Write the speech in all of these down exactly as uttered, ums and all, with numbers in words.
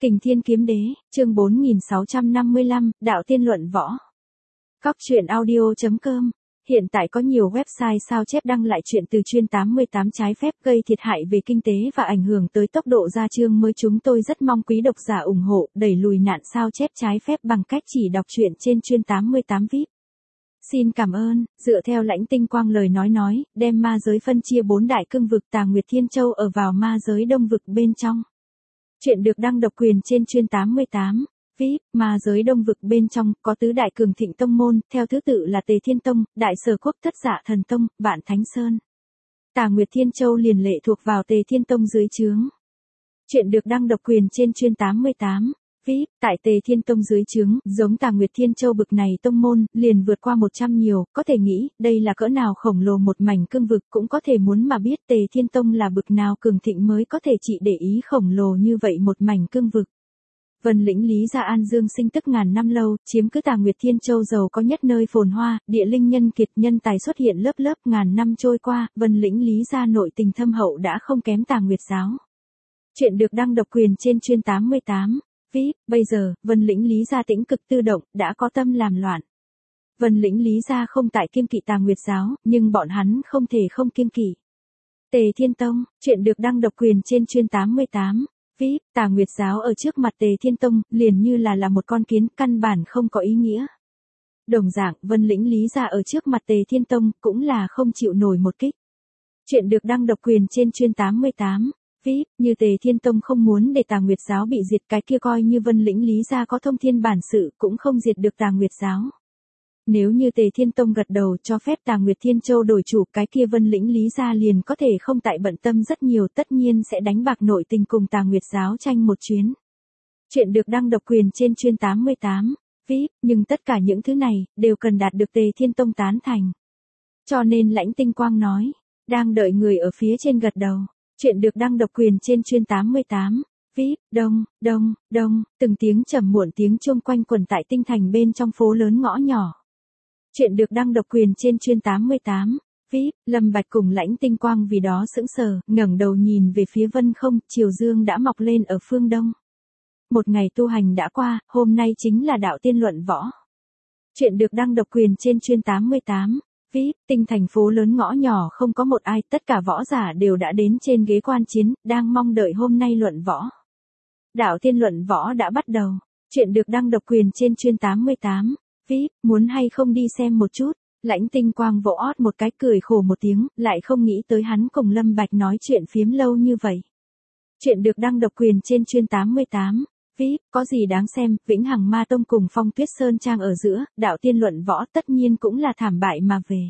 Kình Thiên Kiếm Đế, chương bốn nghìn sáu trăm năm mươi lăm, Đạo Tiên Luận Võ. Cóc truyện audio chấm com. Hiện tại có nhiều website sao chép đăng lại chuyện từ chuyên tám mươi tám trái phép gây thiệt hại về kinh tế và ảnh hưởng tới tốc độ ra chương mới. Chúng tôi rất mong quý độc giả ủng hộ, đẩy lùi nạn sao chép trái phép bằng cách chỉ đọc truyện trên chuyên tám mươi tám vi ai pi. Xin cảm ơn. Dựa theo Lãnh Tinh Quang lời nói nói, đem ma giới phân chia bốn đại cương vực Tà Nguyệt Thiên Châu ở vào ma giới đông vực bên trong. Chuyện được đăng độc quyền trên chuyên tám mươi tám vi ai pi. Ma giới đông vực bên trong có tứ đại cường thịnh tông môn, theo thứ tự là Tề Thiên Tông, Đại Sở Quốc, Thất Dạ Thần Tông, Vạn Thánh Sơn. Tà Nguyệt Thiên Châu liền lệ thuộc vào Tề Thiên Tông dưới trướng. Chuyện được đăng độc quyền trên chuyên tám mươi tám vi ai pi. Tại Tề Thiên Tông dưới trướng, giống Tà Nguyệt Thiên Châu bực này tông môn, liền vượt qua một trăm nhiều, có thể nghĩ, đây là cỡ nào khổng lồ một mảnh cương vực, cũng có thể muốn mà biết Tề Thiên Tông là bực nào cường thịnh mới có thể trị để ý khổng lồ như vậy một mảnh cương vực. Vân lĩnh Lý Gia An Dương sinh tức ngàn năm lâu, chiếm cứ Tà Nguyệt Thiên Châu giàu có nhất nơi phồn hoa, địa linh nhân kiệt, nhân tài xuất hiện lớp lớp. Ngàn năm trôi qua, Vân lĩnh Lý Gia nội tình thâm hậu đã không kém Tà Nguyệt giáo. Chuyện được đăng độc quyền trên chuyên tám mươi tám vi ai pi. Bây giờ, Vân lĩnh Lý Gia tĩnh cực tự động, đã có tâm làm loạn. Vân lĩnh Lý Gia không tại kiêng kỵ Tà Nguyệt giáo, nhưng bọn hắn không thể không kiêng kỵ Tề Thiên Tông. Chuyện được đăng độc quyền trên chuyên tám mươi tám vi ai pi. Tà Nguyệt giáo ở trước mặt Tề Thiên Tông, liền như là là một con kiến, căn bản không có ý nghĩa. Đồng dạng, Vân lĩnh Lý Gia ở trước mặt Tề Thiên Tông, cũng là không chịu nổi một kích. Chuyện được đăng độc quyền trên chuyên tám mươi tám vi ai pi. Như Tề Thiên Tông không muốn để Tà Nguyệt giáo bị diệt, cái kia coi như Vân lĩnh Lý Gia có thông thiên bản sự cũng không diệt được Tà Nguyệt giáo. Nếu như Tề Thiên Tông gật đầu cho phép Tà Nguyệt Thiên Châu đổi chủ, cái kia Vân lĩnh Lý Gia liền có thể không tại bận tâm rất nhiều, tất nhiên sẽ đánh bạc nội tình cùng Tà Nguyệt giáo tranh một chuyến. Chuyện được đăng độc quyền trên chuyên tám mươi tám vi ai pi. Nhưng tất cả những thứ này đều cần đạt được Tề Thiên Tông tán thành. Cho nên Lãnh Tinh Quang nói, đang đợi người ở phía trên gật đầu. Chuyện được đăng độc quyền trên chuyên tám mươi tám vi ai pi. Đông, đông, đông, từng tiếng trầm muộn tiếng chuông quanh quẩn tại tinh thành bên trong phố lớn ngõ nhỏ. Chuyện được đăng độc quyền trên chuyên tám mươi tám vi ai pi. Lâm Bạch cùng Lãnh Tinh Quang vì đó sững sờ, ngẩng đầu nhìn về phía vân không, chiều dương đã mọc lên ở phương đông. Một ngày tu hành đã qua, hôm nay chính là đạo tiên luận võ. Chuyện được đăng độc quyền trên chuyên tám mươi tám vi ai pi. Tinh thành phố lớn ngõ nhỏ không có một ai, tất cả võ giả đều đã đến trên ghế quan chiến, đang mong đợi hôm nay luận võ. Đạo tiên luận võ đã bắt đầu. Chuyện được đăng độc quyền trên chuyên tám mươi tám vi ai pi. Muốn hay không đi xem một chút? Lãnh Tinh Quang vỗ ót một cái, cười khổ một tiếng, lại không nghĩ tới hắn cùng Lâm Bạch nói chuyện phiếm lâu như vậy. Chuyện được đăng độc quyền trên chuyên tám mươi tám vi ai pi. Có gì đáng xem? Vĩnh Hằng Ma Tông cùng Phong Tuyết Sơn Trang ở giữa, đạo tiên luận võ tất nhiên cũng là thảm bại mà về.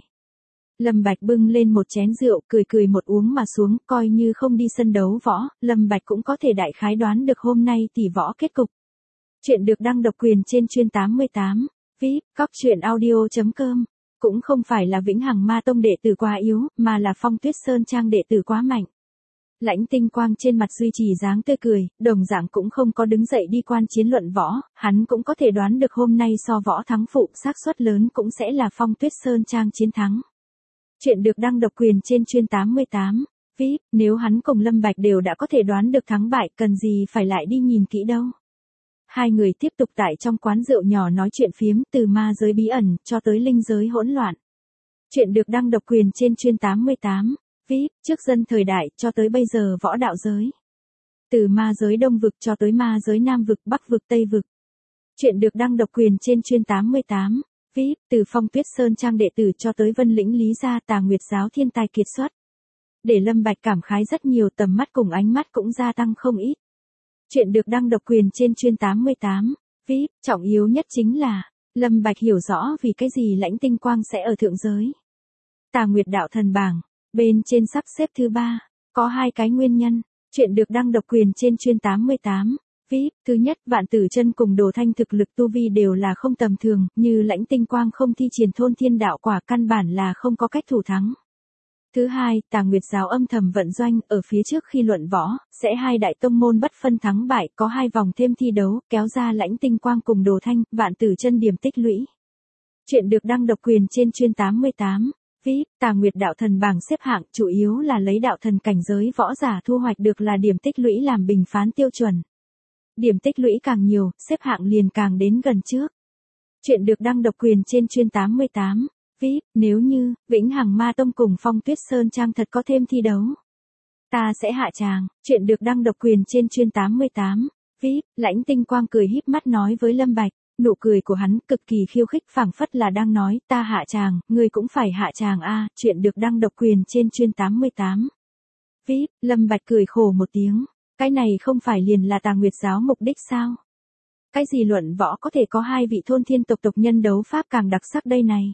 Lâm Bạch bưng lên một chén rượu, cười cười một uống mà xuống, coi như không đi sân đấu võ, Lâm Bạch cũng có thể đại khái đoán được hôm nay tỷ võ kết cục. Chuyện được đăng độc quyền trên chuyên tám mươi tám vi ai pi. Cóc truyện audio chấm com. Cũng không phải là Vĩnh Hằng Ma Tông đệ tử quá yếu, mà là Phong Tuyết Sơn Trang đệ tử quá mạnh. Lãnh Tinh Quang trên mặt duy trì dáng tươi cười, đồng dạng cũng không có đứng dậy đi quan chiến luận võ, hắn cũng có thể đoán được hôm nay so võ thắng phụ, xác suất lớn cũng sẽ là Phong Tuyết Sơn Trang chiến thắng. Chuyện được đăng độc quyền trên chuyên tám mươi tám vi ai pi. Nếu hắn cùng Lâm Bạch đều đã có thể đoán được thắng bại, cần gì phải lại đi nhìn kỹ đâu. Hai người tiếp tục tại trong quán rượu nhỏ nói chuyện phiếm, từ ma giới bí ẩn cho tới linh giới hỗn loạn. Chuyện được đăng độc quyền trên chuyên tám mươi tám vi ai pi. Trước dân thời đại cho tới bây giờ võ đạo giới. Từ ma giới đông vực cho tới ma giới nam vực, bắc vực, tây vực. Chuyện được đăng độc quyền trên chuyên tám mươi tám vi ai pi. Từ Phong Tuyết Sơn Trang đệ tử cho tới Vân lĩnh Lý Gia, Tà Nguyệt giáo thiên tài kiệt xuất. Để Lâm Bạch cảm khái rất nhiều, tầm mắt cùng ánh mắt cũng gia tăng không ít. Chuyện được đăng độc quyền trên chuyên tám mươi tám vi ai pi. Trọng yếu nhất chính là, Lâm Bạch hiểu rõ vì cái gì Lãnh Tinh Quang sẽ ở thượng giới. Tà Nguyệt đạo thần bảng, bên trên sắp xếp thứ ba, có hai cái nguyên nhân. Chuyện được đăng độc quyền trên chuyên tám mươi tám vi ai pi. Thứ nhất, Vạn Tử Chân cùng Đồ Thanh thực lực tu vi đều là không tầm thường, như Lãnh Tinh Quang không thi triển thôn thiên đạo quả, căn bản là không có cách thủ thắng. Thứ hai, Tà Nguyệt giáo âm thầm vận doanh, ở phía trước khi luận võ, sẽ hai đại tông môn bất phân thắng bại, có hai vòng thêm thi đấu, kéo ra Lãnh Tinh Quang cùng Đồ Thanh, Vạn Tử Chân điểm tích lũy. Chuyện được đăng độc quyền trên chuyên tám mươi tám vi ai pi. Tà Nguyệt đạo thần bảng xếp hạng chủ yếu là lấy đạo thần cảnh giới võ giả thu hoạch được là điểm tích lũy làm bình phán tiêu chuẩn. điểm tích lũy càng nhiều, xếp hạng liền càng đến gần trước. Chuyện được đăng độc quyền trên chuyên tám mươi tám. vê i pê, nếu như, Vĩnh Hằng Ma Tông cùng Phong Tuyết Sơn Trang thật có thêm thi đấu, ta sẽ hạ tràng. Chuyện được đăng độc quyền trên chuyên tám mươi tám. vê i pê, Lãnh Tinh Quang cười híp mắt nói với Lâm Bạch, nụ cười của hắn cực kỳ khiêu khích phảng phất là đang nói, ta hạ tràng, ngươi cũng phải hạ tràng a. Chuyện được đăng độc quyền trên chuyên tám mươi tám. vê i pê, Lâm Bạch cười khổ một tiếng, cái này không phải liền là Tà Nguyệt giáo mục đích sao? Cái gì luận võ có thể có hai vị thôn thiên tộc tộc nhân đấu pháp càng đặc sắc đây này.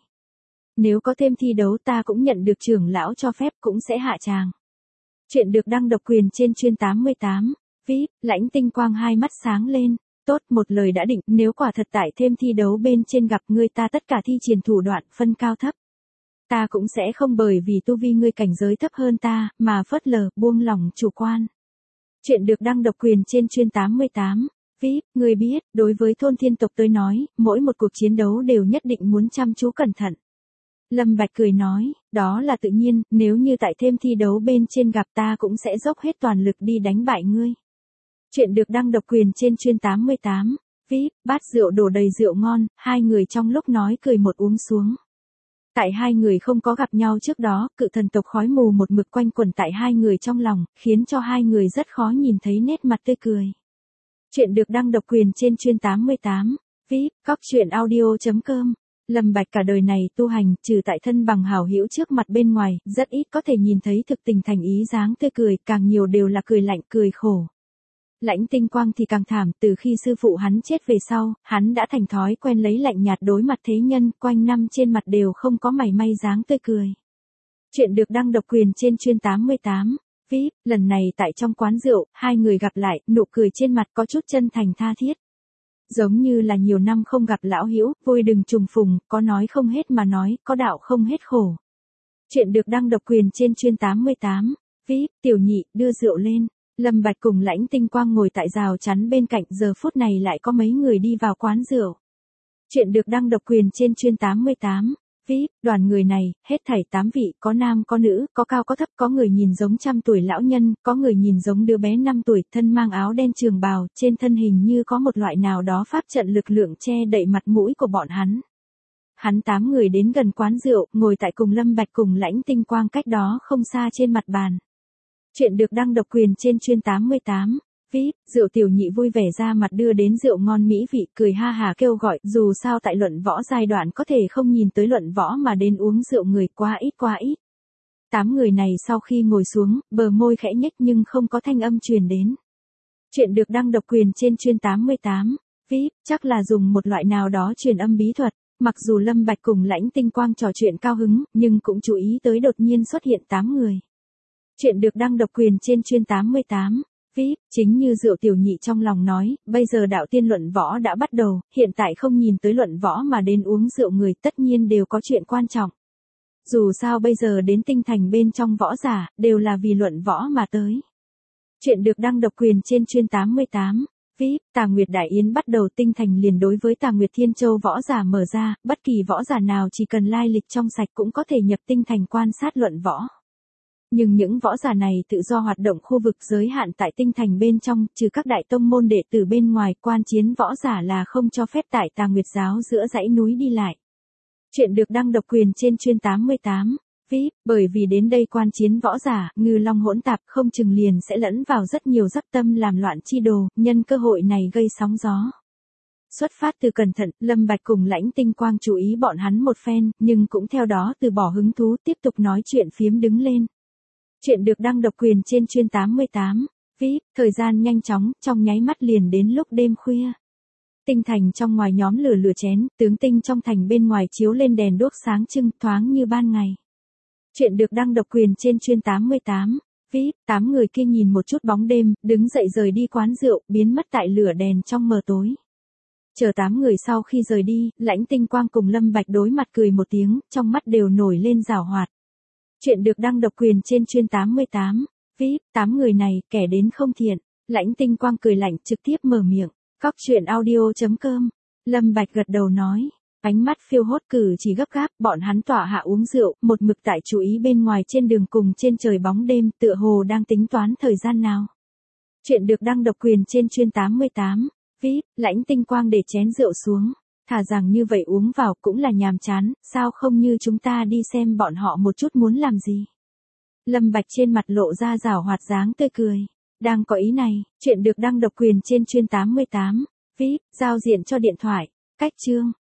Nếu có thêm thi đấu ta cũng nhận được trưởng lão cho phép cũng sẽ hạ tràng. Chuyện được đăng độc quyền trên chuyên tám mươi tám. vê i pê, Lãnh Tinh Quang hai mắt sáng lên, tốt, một lời đã định, nếu quả thật tại thêm thi đấu bên trên gặp ngươi ta tất cả thi triển thủ đoạn phân cao thấp. Ta cũng sẽ không bởi vì tu vi ngươi cảnh giới thấp hơn ta, mà phớt lờ, buông lỏng chủ quan. Chuyện được đăng độc quyền trên chuyên tám mươi tám. vê i pê, ngươi biết, đối với thôn thiên tộc tôi nói, mỗi một cuộc chiến đấu đều nhất định muốn chăm chú cẩn thận. Lâm Bạch cười nói, đó là tự nhiên, nếu như tại thêm thi đấu bên trên gặp ta cũng sẽ dốc hết toàn lực đi đánh bại ngươi. Chuyện được đăng độc quyền trên chuyên tám mươi tám. vê i pê, bát rượu đổ đầy rượu ngon, hai người trong lúc nói cười một uống xuống. Tại hai người không có gặp nhau trước đó, cự thần tộc khói mù một mực quanh quẩn tại hai người trong lòng, khiến cho hai người rất khó nhìn thấy nét mặt tươi cười. Chuyện được đăng độc quyền trên chuyên tám mươi tám. vê i pê, cóc truyện audio chấm com. Lâm Bạch cả đời này tu hành, trừ tại thân bằng hảo hữu trước mặt bên ngoài, rất ít có thể nhìn thấy thực tình thành ý dáng tươi cười, càng nhiều đều là cười lạnh cười khổ. Lãnh Tinh Quang thì càng thảm, từ khi sư phụ hắn chết về sau, hắn đã thành thói quen lấy lạnh nhạt đối mặt thế nhân, quanh năm trên mặt đều không có mảy may dáng tươi cười. Chuyện được đăng độc quyền trên chuyên tám mươi tám. vê i pê, lần này tại trong quán rượu, hai người gặp lại, nụ cười trên mặt có chút chân thành tha thiết. Giống như là nhiều năm không gặp lão hữu, vui đừng trùng phùng, có nói không hết mà nói, có đạo không hết khổ. Chuyện được đăng độc quyền trên chuyên tám mươi tám. vê i pê, tiểu nhị, đưa rượu lên. Lâm Bạch cùng Lãnh Tinh Quang ngồi tại rào chắn bên cạnh, giờ phút này lại có mấy người đi vào quán rượu. Chuyện được đăng độc quyền trên chuyên tám mươi tám. vê i pê, đoàn người này, hết thảy tám vị, có nam có nữ, có cao có thấp, có người nhìn giống trăm tuổi lão nhân, có người nhìn giống đứa bé năm tuổi, thân mang áo đen trường bào, trên thân hình như có một loại nào đó pháp trận lực lượng che đậy mặt mũi của bọn hắn. Hắn tám người đến gần quán rượu, ngồi tại cùng Lâm Bạch cùng Lãnh Tinh Quang cách đó không xa trên mặt bàn. Chuyện được đăng độc quyền trên chuyên tám mươi tám. vê i pê, rượu tiểu nhị vui vẻ ra mặt đưa đến rượu ngon mỹ vị, cười ha hà kêu gọi, dù sao tại luận võ giai đoạn có thể không nhìn tới luận võ mà đến uống rượu người quá ít quá ít. Tám người này sau khi ngồi xuống, bờ môi khẽ nhếch nhưng không có thanh âm truyền đến. Chuyện được đăng độc quyền trên chuyên tám mươi tám. vê i pê, chắc là dùng một loại nào đó truyền âm bí thuật, mặc dù Lâm Bạch cùng Lãnh Tinh Quang trò chuyện cao hứng, nhưng cũng chú ý tới đột nhiên xuất hiện tám người. Chuyện được đăng độc quyền trên chuyên tám mươi tám. vê i pê, chính như rượu tiểu nhị trong lòng nói, bây giờ đạo tiên luận võ đã bắt đầu, hiện tại không nhìn tới luận võ mà đến uống rượu người tất nhiên đều có chuyện quan trọng. Dù sao bây giờ đến tinh thành bên trong võ giả, đều là vì luận võ mà tới. Chuyện được đăng độc quyền trên chuyên tám mươi tám. vê i pê, Tà Nguyệt Đại Yến bắt đầu tinh thành liền đối với Tà Nguyệt Thiên Châu võ giả mở ra, bất kỳ võ giả nào chỉ cần lai lịch trong sạch cũng có thể nhập tinh thành quan sát luận võ. Nhưng những võ giả này tự do hoạt động khu vực giới hạn tại tinh thành bên trong, trừ các đại tông môn đệ tử bên ngoài, quan chiến võ giả là không cho phép tại Tà Nguyệt giáo giữa dãy núi đi lại. Chuyện được đăng độc quyền trên chuyên tám mươi tám. vê i pê, bởi vì đến đây quan chiến võ giả, ngư long hỗn tạp không chừng liền sẽ lẫn vào rất nhiều dấp tâm làm loạn chi đồ, nhân cơ hội này gây sóng gió. Xuất phát từ cẩn thận, Lâm Bạch cùng Lãnh Tinh Quang chú ý bọn hắn một phen, nhưng cũng theo đó từ bỏ hứng thú tiếp tục nói chuyện phiếm đứng lên. Chuyện được đăng độc quyền trên chuyên tám mươi tám. vê i pê, thời gian nhanh chóng, trong nháy mắt liền đến lúc đêm khuya. Tinh thành trong ngoài nhóm lửa lửa chén, tướng tinh trong thành bên ngoài chiếu lên đèn đuốc sáng trưng, thoáng như ban ngày. Chuyện được đăng độc quyền trên chuyên tám mươi tám. vê i pê, tám người kia nhìn một chút bóng đêm, đứng dậy rời đi quán rượu, biến mất tại lửa đèn trong mờ tối. Chờ tám người sau khi rời đi, Lãnh Tinh Quang cùng Lâm Bạch đối mặt cười một tiếng, trong mắt đều nổi lên giảo hoạt. Chuyện được đăng độc quyền trên chuyên tám mươi tám. vê i pê, tám người này, kẻ đến không thiện. Lãnh Tinh Quang cười lạnh trực tiếp mở miệng. Cóc truyện audio chấm com. Lâm Bạch gật đầu nói. Ánh mắt phiêu hốt cử chỉ gấp gáp, bọn hắn tỏa hạ uống rượu, một mực tại chú ý bên ngoài trên đường cùng trên trời bóng đêm, tựa hồ đang tính toán thời gian nào. Chuyện được đăng độc quyền trên chuyên tám mươi tám. vê i pê, Lãnh Tinh Quang để chén rượu xuống. Thà rằng như vậy uống vào cũng là nhàm chán, sao không như chúng ta đi xem bọn họ một chút muốn làm gì. Lâm Bạch trên mặt lộ ra giảo hoạt dáng tươi cười. Đang có ý này, chuyện được đăng độc quyền trên chuyên tám mươi tám. vê i pê, giao diện cho điện thoại. Cách chương.